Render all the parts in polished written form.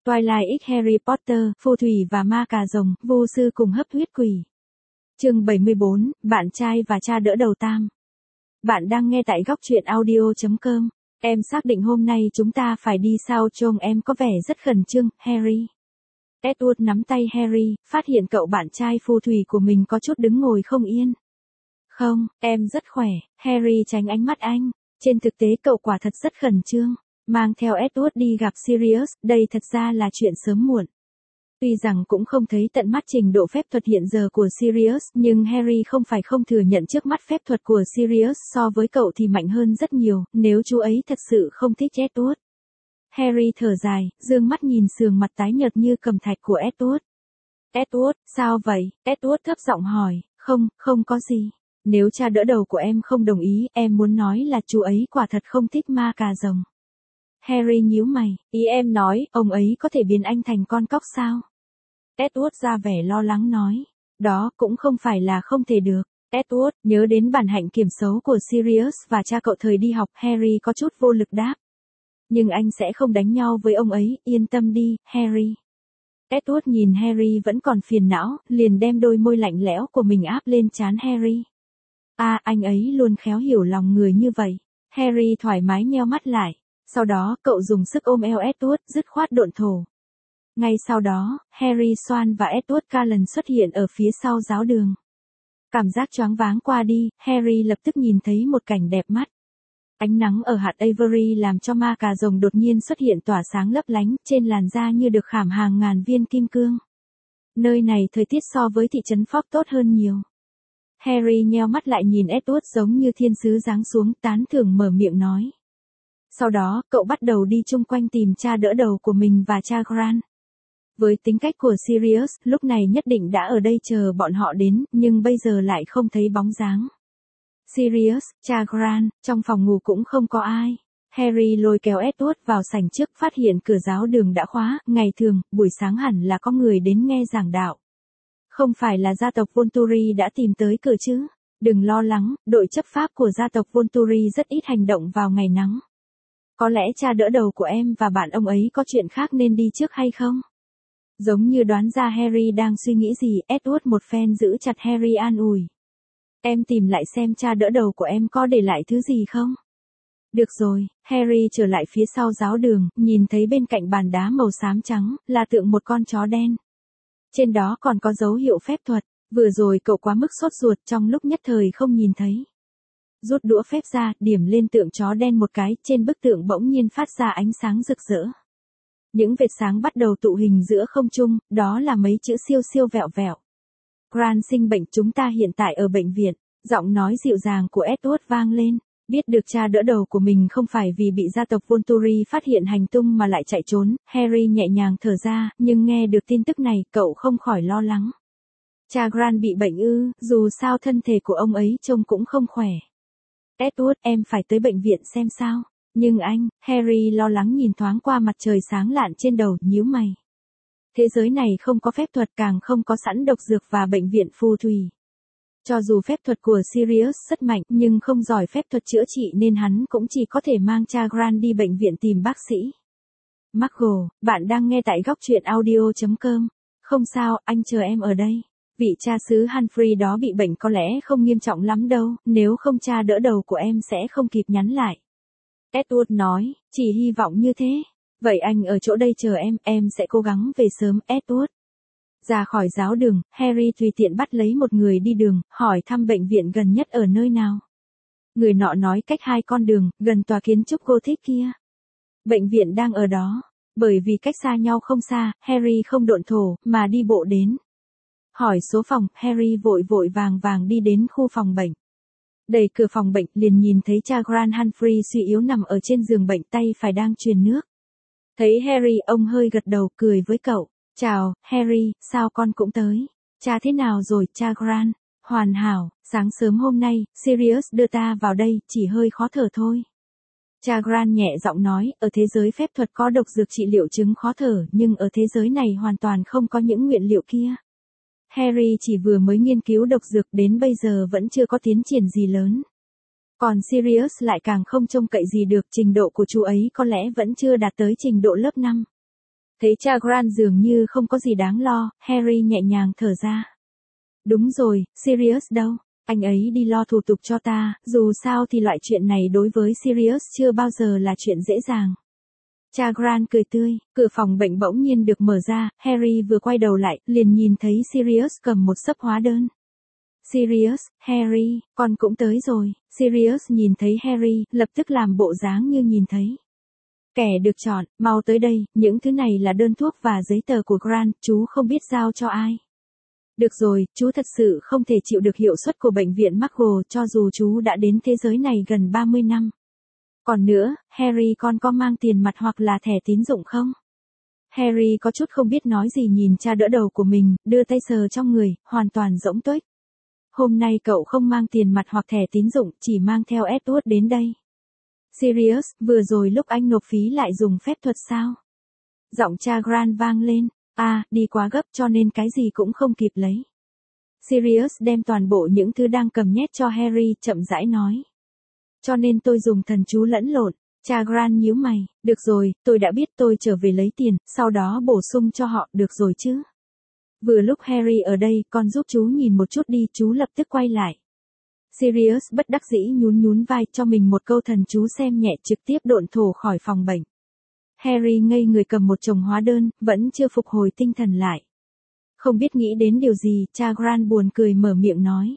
Twilight X Harry Potter, phù thủy và ma cà rồng, vô sư cùng hấp huyết quỷ. Chương 74, bạn trai và cha đỡ đầu tam. Bạn đang nghe tại góc truyện audio.com. Em xác định hôm nay chúng ta phải đi sao trông em có vẻ rất khẩn trương, Harry. Edward nắm tay Harry, phát hiện cậu bạn trai phù thủy của mình có chút đứng ngồi không yên. Không, em rất khỏe, Harry tránh ánh mắt anh. Trên thực tế cậu quả thật rất khẩn trương. Mang theo Edward đi gặp Sirius, đây thật ra là chuyện sớm muộn. Tuy rằng cũng không thấy tận mắt trình độ phép thuật hiện giờ của Sirius, nhưng Harry không phải không thừa nhận trước mắt phép thuật của Sirius so với cậu thì mạnh hơn rất nhiều, nếu chú ấy thật sự không thích Edward. Harry thở dài, dương mắt nhìn sườn mặt tái nhợt như cầm thạch của Edward. Edward, sao vậy? Edward thấp giọng hỏi, không có gì. Nếu cha đỡ đầu của em không đồng ý, em muốn nói là chú ấy quả thật không thích ma cà rồng. Harry nhíu mày, ý em nói, ông ấy có thể biến anh thành con cóc sao? Edward ra vẻ lo lắng nói, đó cũng không phải là không thể được. Edward, nhớ đến bản hạnh kiểm xấu của Sirius và cha cậu thời đi học, Harry có chút vô lực đáp. Nhưng anh sẽ không đánh nhau với ông ấy, yên tâm đi, Harry. Edward nhìn Harry vẫn còn phiền não, liền đem đôi môi lạnh lẽo của mình áp lên trán Harry. Anh ấy luôn khéo hiểu lòng người như vậy. Harry thoải mái nheo mắt lại. Sau đó, cậu dùng sức ôm eo Edward, dứt khoát độn thổ. Ngay sau đó, Harry Swan và Edward Cullen xuất hiện ở phía sau giáo đường. Cảm giác choáng váng qua đi, Harry lập tức nhìn thấy một cảnh đẹp mắt. Ánh nắng ở hạt Avery làm cho ma cà rồng đột nhiên xuất hiện tỏa sáng lấp lánh, trên làn da như được khảm hàng ngàn viên kim cương. Nơi này thời tiết so với thị trấn Fox tốt hơn nhiều. Harry nheo mắt lại nhìn Edward giống như thiên sứ giáng xuống, tán thưởng mở miệng nói. Sau đó, cậu bắt đầu đi chung quanh tìm cha đỡ đầu của mình và cha Grant. Với tính cách của Sirius, lúc này nhất định đã ở đây chờ bọn họ đến, nhưng bây giờ lại không thấy bóng dáng. Sirius, cha Grant, trong phòng ngủ cũng không có ai. Harry lôi kéo Edward vào sảnh trước, phát hiện cửa giáo đường đã khóa, ngày thường, buổi sáng hẳn là có người đến nghe giảng đạo. Không phải là gia tộc Volturi đã tìm tới cửa chứ? Đừng lo lắng, đội chấp pháp của gia tộc Volturi rất ít hành động vào ngày nắng. Có lẽ cha đỡ đầu của em và bạn ông ấy có chuyện khác nên đi trước hay không? Giống như đoán ra Harry đang suy nghĩ gì, Edward một phen giữ chặt Harry an ủi. Em tìm lại xem cha đỡ đầu của em có để lại thứ gì không? Được rồi, Harry trở lại phía sau giáo đường, nhìn thấy bên cạnh bàn đá màu xám trắng, là tượng một con chó đen. Trên đó còn có dấu hiệu phép thuật, vừa rồi cậu quá mức sốt ruột trong lúc nhất thời không nhìn thấy. Rút đũa phép ra, điểm lên tượng chó đen một cái, trên bức tượng bỗng nhiên phát ra ánh sáng rực rỡ. Những vệt sáng bắt đầu tụ hình giữa không trung, đó là mấy chữ siêu siêu vẹo vẹo. Grant sinh bệnh, chúng ta hiện tại ở bệnh viện, giọng nói dịu dàng của Edward vang lên. Biết được cha đỡ đầu của mình không phải vì bị gia tộc Volturi phát hiện hành tung mà lại chạy trốn, Harry nhẹ nhàng thở ra, nhưng nghe được tin tức này, cậu không khỏi lo lắng. Cha Grant bị bệnh ư? Dù sao thân thể của ông ấy trông cũng không khỏe. Edward, em phải tới bệnh viện xem sao. Nhưng anh, Harry lo lắng nhìn thoáng qua mặt trời sáng lạn trên đầu, nhíu mày. Thế giới này không có phép thuật, càng không có sẵn độc dược và bệnh viện phù thủy. Cho dù phép thuật của Sirius rất mạnh, nhưng không giỏi phép thuật chữa trị nên hắn cũng chỉ có thể mang cha Grant đi bệnh viện tìm bác sĩ. Margot, bạn đang nghe tại góc truyện audio.com. Không sao, anh chờ em ở đây. Vị cha xứ Humphrey đó bị bệnh có lẽ không nghiêm trọng lắm đâu, nếu không cha đỡ đầu của em sẽ không kịp nhắn lại. Edward nói, chỉ hy vọng như thế. Vậy anh ở chỗ đây chờ em sẽ cố gắng về sớm, Edward. Ra khỏi giáo đường, Harry tùy tiện bắt lấy một người đi đường, hỏi thăm bệnh viện gần nhất ở nơi nào. Người nọ nói cách 2 con đường, gần tòa kiến trúc Gothic kia. Bệnh viện đang ở đó. Bởi vì cách xa nhau không xa, Harry không độn thổ, mà đi bộ đến. Hỏi số phòng, Harry vội vội vàng vàng đi đến khu phòng bệnh. Đẩy cửa phòng bệnh, liền nhìn thấy cha Grant Humphrey suy yếu nằm ở trên giường bệnh, tay phải đang truyền nước. Thấy Harry, ông hơi gật đầu, cười với cậu. Chào, Harry, sao con cũng tới? Cha thế nào rồi, cha Grant? Hoàn hảo, sáng sớm hôm nay, Sirius đưa ta vào đây, chỉ hơi khó thở thôi. Cha Grant nhẹ giọng nói, ở thế giới phép thuật có độc dược trị liệu chứng khó thở, nhưng ở thế giới này hoàn toàn không có những nguyên liệu kia. Harry chỉ vừa mới nghiên cứu độc dược đến bây giờ vẫn chưa có tiến triển gì lớn. Còn Sirius lại càng không trông cậy gì được, trình độ của chú ấy có lẽ vẫn chưa đạt tới trình độ lớp 5. Thấy cha Grant dường như không có gì đáng lo, Harry nhẹ nhàng thở ra. Đúng rồi, Sirius đâu? Anh ấy đi lo thủ tục cho ta, dù sao thì loại chuyện này đối với Sirius chưa bao giờ là chuyện dễ dàng. Cha Grant cười tươi, cửa phòng bệnh bỗng nhiên được mở ra, Harry vừa quay đầu lại, liền nhìn thấy Sirius cầm một xấp hóa đơn. Sirius, Harry, con cũng tới rồi. Sirius nhìn thấy Harry, lập tức làm bộ dáng như nhìn thấy. Kẻ được chọn, mau tới đây, những thứ này là đơn thuốc và giấy tờ của Grant, chú không biết giao cho ai. Được rồi, chú thật sự không thể chịu được hiệu suất của bệnh viện McGonagall cho dù chú đã đến thế giới này gần 30 năm. Còn nữa, Harry con có mang tiền mặt hoặc là thẻ tín dụng không? Harry có chút không biết nói gì nhìn cha đỡ đầu của mình, đưa tay sờ trong người, hoàn toàn rỗng tuếch. Hôm nay cậu không mang tiền mặt hoặc thẻ tín dụng, chỉ mang theo Edward đến đây. Sirius, vừa rồi lúc anh nộp phí lại dùng phép thuật sao? Giọng cha Grant vang lên. Đi quá gấp cho nên cái gì cũng không kịp lấy. Sirius đem toàn bộ những thứ đang cầm nhét cho Harry, chậm rãi nói. Cho nên tôi dùng thần chú lẫn lộn. Cha Grant nhíu mày. Được rồi, tôi đã biết, tôi trở về lấy tiền, sau đó bổ sung cho họ, được rồi chứ? Vừa lúc Harry ở đây, con giúp chú nhìn một chút đi, chú lập tức quay lại. Sirius bất đắc dĩ nhún nhún vai cho mình một câu thần chú xem nhẹ, trực tiếp độn thổ khỏi phòng bệnh. Harry ngây người cầm một chồng hóa đơn, vẫn chưa phục hồi tinh thần lại. Không biết nghĩ đến điều gì, cha Grant buồn cười mở miệng nói.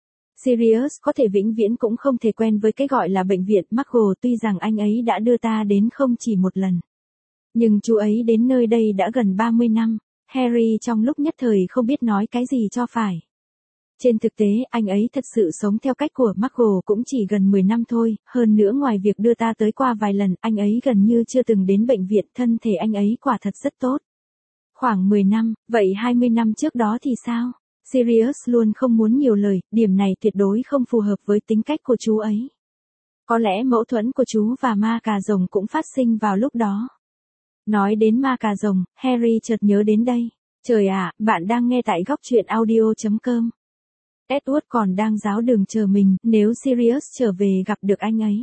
Sirius có thể vĩnh viễn cũng không thể quen với cái gọi là bệnh viện McGonagall, tuy rằng anh ấy đã đưa ta đến không chỉ một lần. Nhưng chú ấy đến nơi đây đã gần 30 năm. Harry trong lúc nhất thời không biết nói cái gì cho phải. Trên thực tế, anh ấy thật sự sống theo cách của McGonagall cũng chỉ gần 10 năm thôi, hơn nữa ngoài việc đưa ta tới qua vài lần, anh ấy gần như chưa từng đến bệnh viện, thân thể anh ấy quả thật rất tốt. Khoảng 10 năm, vậy 20 năm trước đó thì sao? Sirius luôn không muốn nhiều lời, điểm này tuyệt đối không phù hợp với tính cách của chú ấy. Có lẽ mâu thuẫn của chú và ma cà rồng cũng phát sinh vào lúc đó. Nói đến ma cà rồng, Harry chợt nhớ đến đây. Trời ạ, bạn đang nghe tại góc truyện audio.com. Edward còn đang giáo đường chờ mình, nếu Sirius trở về gặp được anh ấy.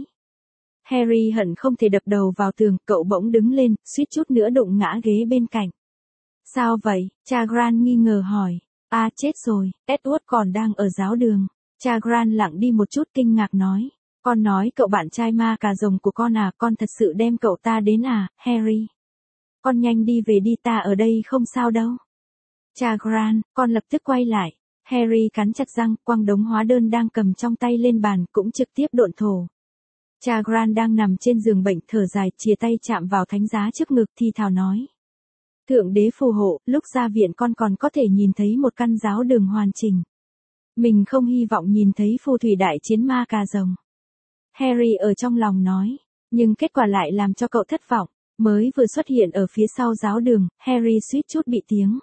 Harry hận không thể đập đầu vào tường, cậu bỗng đứng lên, suýt chút nữa đụng ngã ghế bên cạnh. Sao vậy? Cha Grant nghi ngờ hỏi. Chết rồi, Edward còn đang ở giáo đường. Cha Grant lặng đi một chút kinh ngạc nói. Con nói cậu bạn trai ma cà rồng của con à, con thật sự đem cậu ta đến à, Harry? Con nhanh đi về đi, ta ở đây không sao đâu. Cha Grant, con lập tức quay lại. Harry cắn chặt răng, quăng đống hóa đơn đang cầm trong tay lên bàn, cũng trực tiếp độn thổ. Cha Grant đang nằm trên giường bệnh thở dài, chìa tay chạm vào thánh giá trước ngực thì thào nói. Thượng đế phù hộ, lúc ra viện con còn có thể nhìn thấy một căn giáo đường hoàn chỉnh. Mình không hy vọng nhìn thấy phù thủy đại chiến ma cà rồng. Harry ở trong lòng nói, nhưng kết quả lại làm cho cậu thất vọng. Mới vừa xuất hiện ở phía sau giáo đường, Harry suýt chút bị tiếng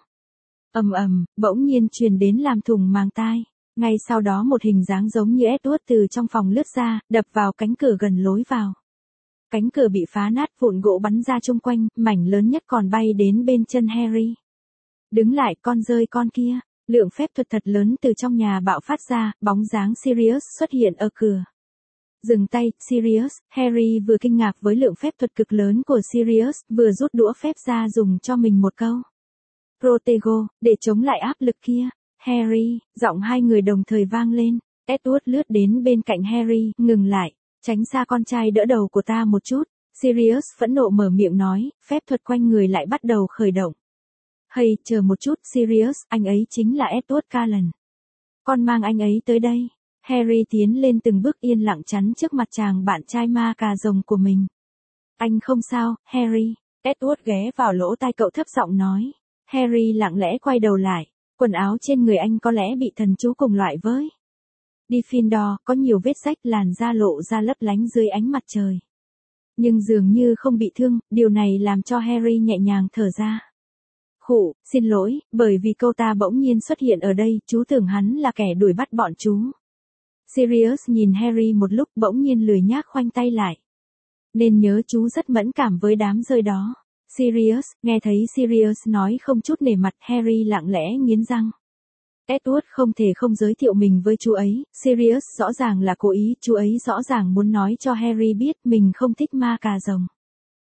ầm, bỗng nhiên truyền đến làm thủng màng tai. Ngay sau đó một hình dáng giống như Edward từ trong phòng lướt ra, đập vào cánh cửa gần lối vào. Cánh cửa bị phá nát, vụn gỗ bắn ra chung quanh, mảnh lớn nhất còn bay đến bên chân Harry. Đứng lại, con rơi con kia. Lượng phép thuật thật lớn từ trong nhà bạo phát ra, bóng dáng Sirius xuất hiện ở cửa. Dừng tay, Sirius. Harry vừa kinh ngạc với lượng phép thuật cực lớn của Sirius, vừa rút đũa phép ra dùng cho mình một câu. Protego, để chống lại áp lực kia. Harry, giọng hai người đồng thời vang lên. Edward lướt đến bên cạnh Harry, ngừng lại. Tránh xa con trai đỡ đầu của ta một chút. Sirius phẫn nộ mở miệng nói, phép thuật quanh người lại bắt đầu khởi động. Hay, chờ một chút, Sirius, anh ấy chính là Edward Cullen. Con mang anh ấy tới đây. Harry tiến lên từng bước yên lặng chắn trước mặt chàng bạn trai ma cà rồng của mình. Anh không sao, Harry. Edward ghé vào lỗ tai cậu thấp giọng nói. Harry lặng lẽ quay đầu lại. Quần áo trên người anh có lẽ bị thần chú cùng loại với Gryffindor, có nhiều vết rách, làn da lộ ra lấp lánh dưới ánh mặt trời. Nhưng dường như không bị thương, điều này làm cho Harry nhẹ nhàng thở ra. Khụ, xin lỗi, bởi vì cô ta bỗng nhiên xuất hiện ở đây, chú tưởng hắn là kẻ đuổi bắt bọn chú. Sirius nhìn Harry một lúc, bỗng nhiên lười nhác khoanh tay lại. Nên nhớ chú rất mẫn cảm với đám rơi đó. Sirius, nghe thấy Sirius nói không chút nể mặt, Harry lặng lẽ nghiến răng. Edward không thể không giới thiệu mình với chú ấy, Sirius rõ ràng là cố ý, chú ấy rõ ràng muốn nói cho Harry biết mình không thích ma cà rồng.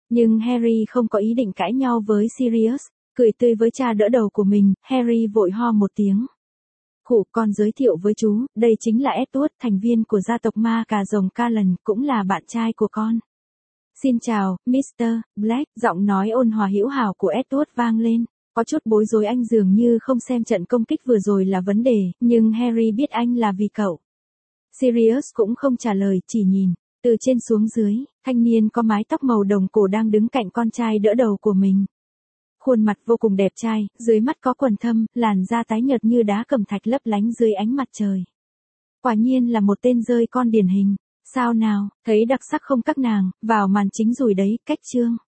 Nhưng Harry không có ý định cãi nhau với Sirius, cười tươi với cha đỡ đầu của mình, Harry vội ho một tiếng. Khụ, con giới thiệu với chú, đây chính là Edward, thành viên của gia tộc ma cà rồng Callan, cũng là bạn trai của con. Xin chào, Mr. Black, giọng nói ôn hòa hữu hảo của Edward vang lên. Có chút bối rối, anh dường như không xem trận công kích vừa rồi là vấn đề, nhưng Harry biết anh là vì cậu. Sirius cũng không trả lời, chỉ nhìn. Từ trên xuống dưới, thanh niên có mái tóc màu đồng cổ đang đứng cạnh con trai đỡ đầu của mình. Khuôn mặt vô cùng đẹp trai, dưới mắt có quầng thâm, làn da tái nhợt như đá cẩm thạch lấp lánh dưới ánh mặt trời. Quả nhiên là một tên rơi con điển hình. Sao nào, thấy đặc sắc không các nàng, vào màn chính rồi đấy, cách chương.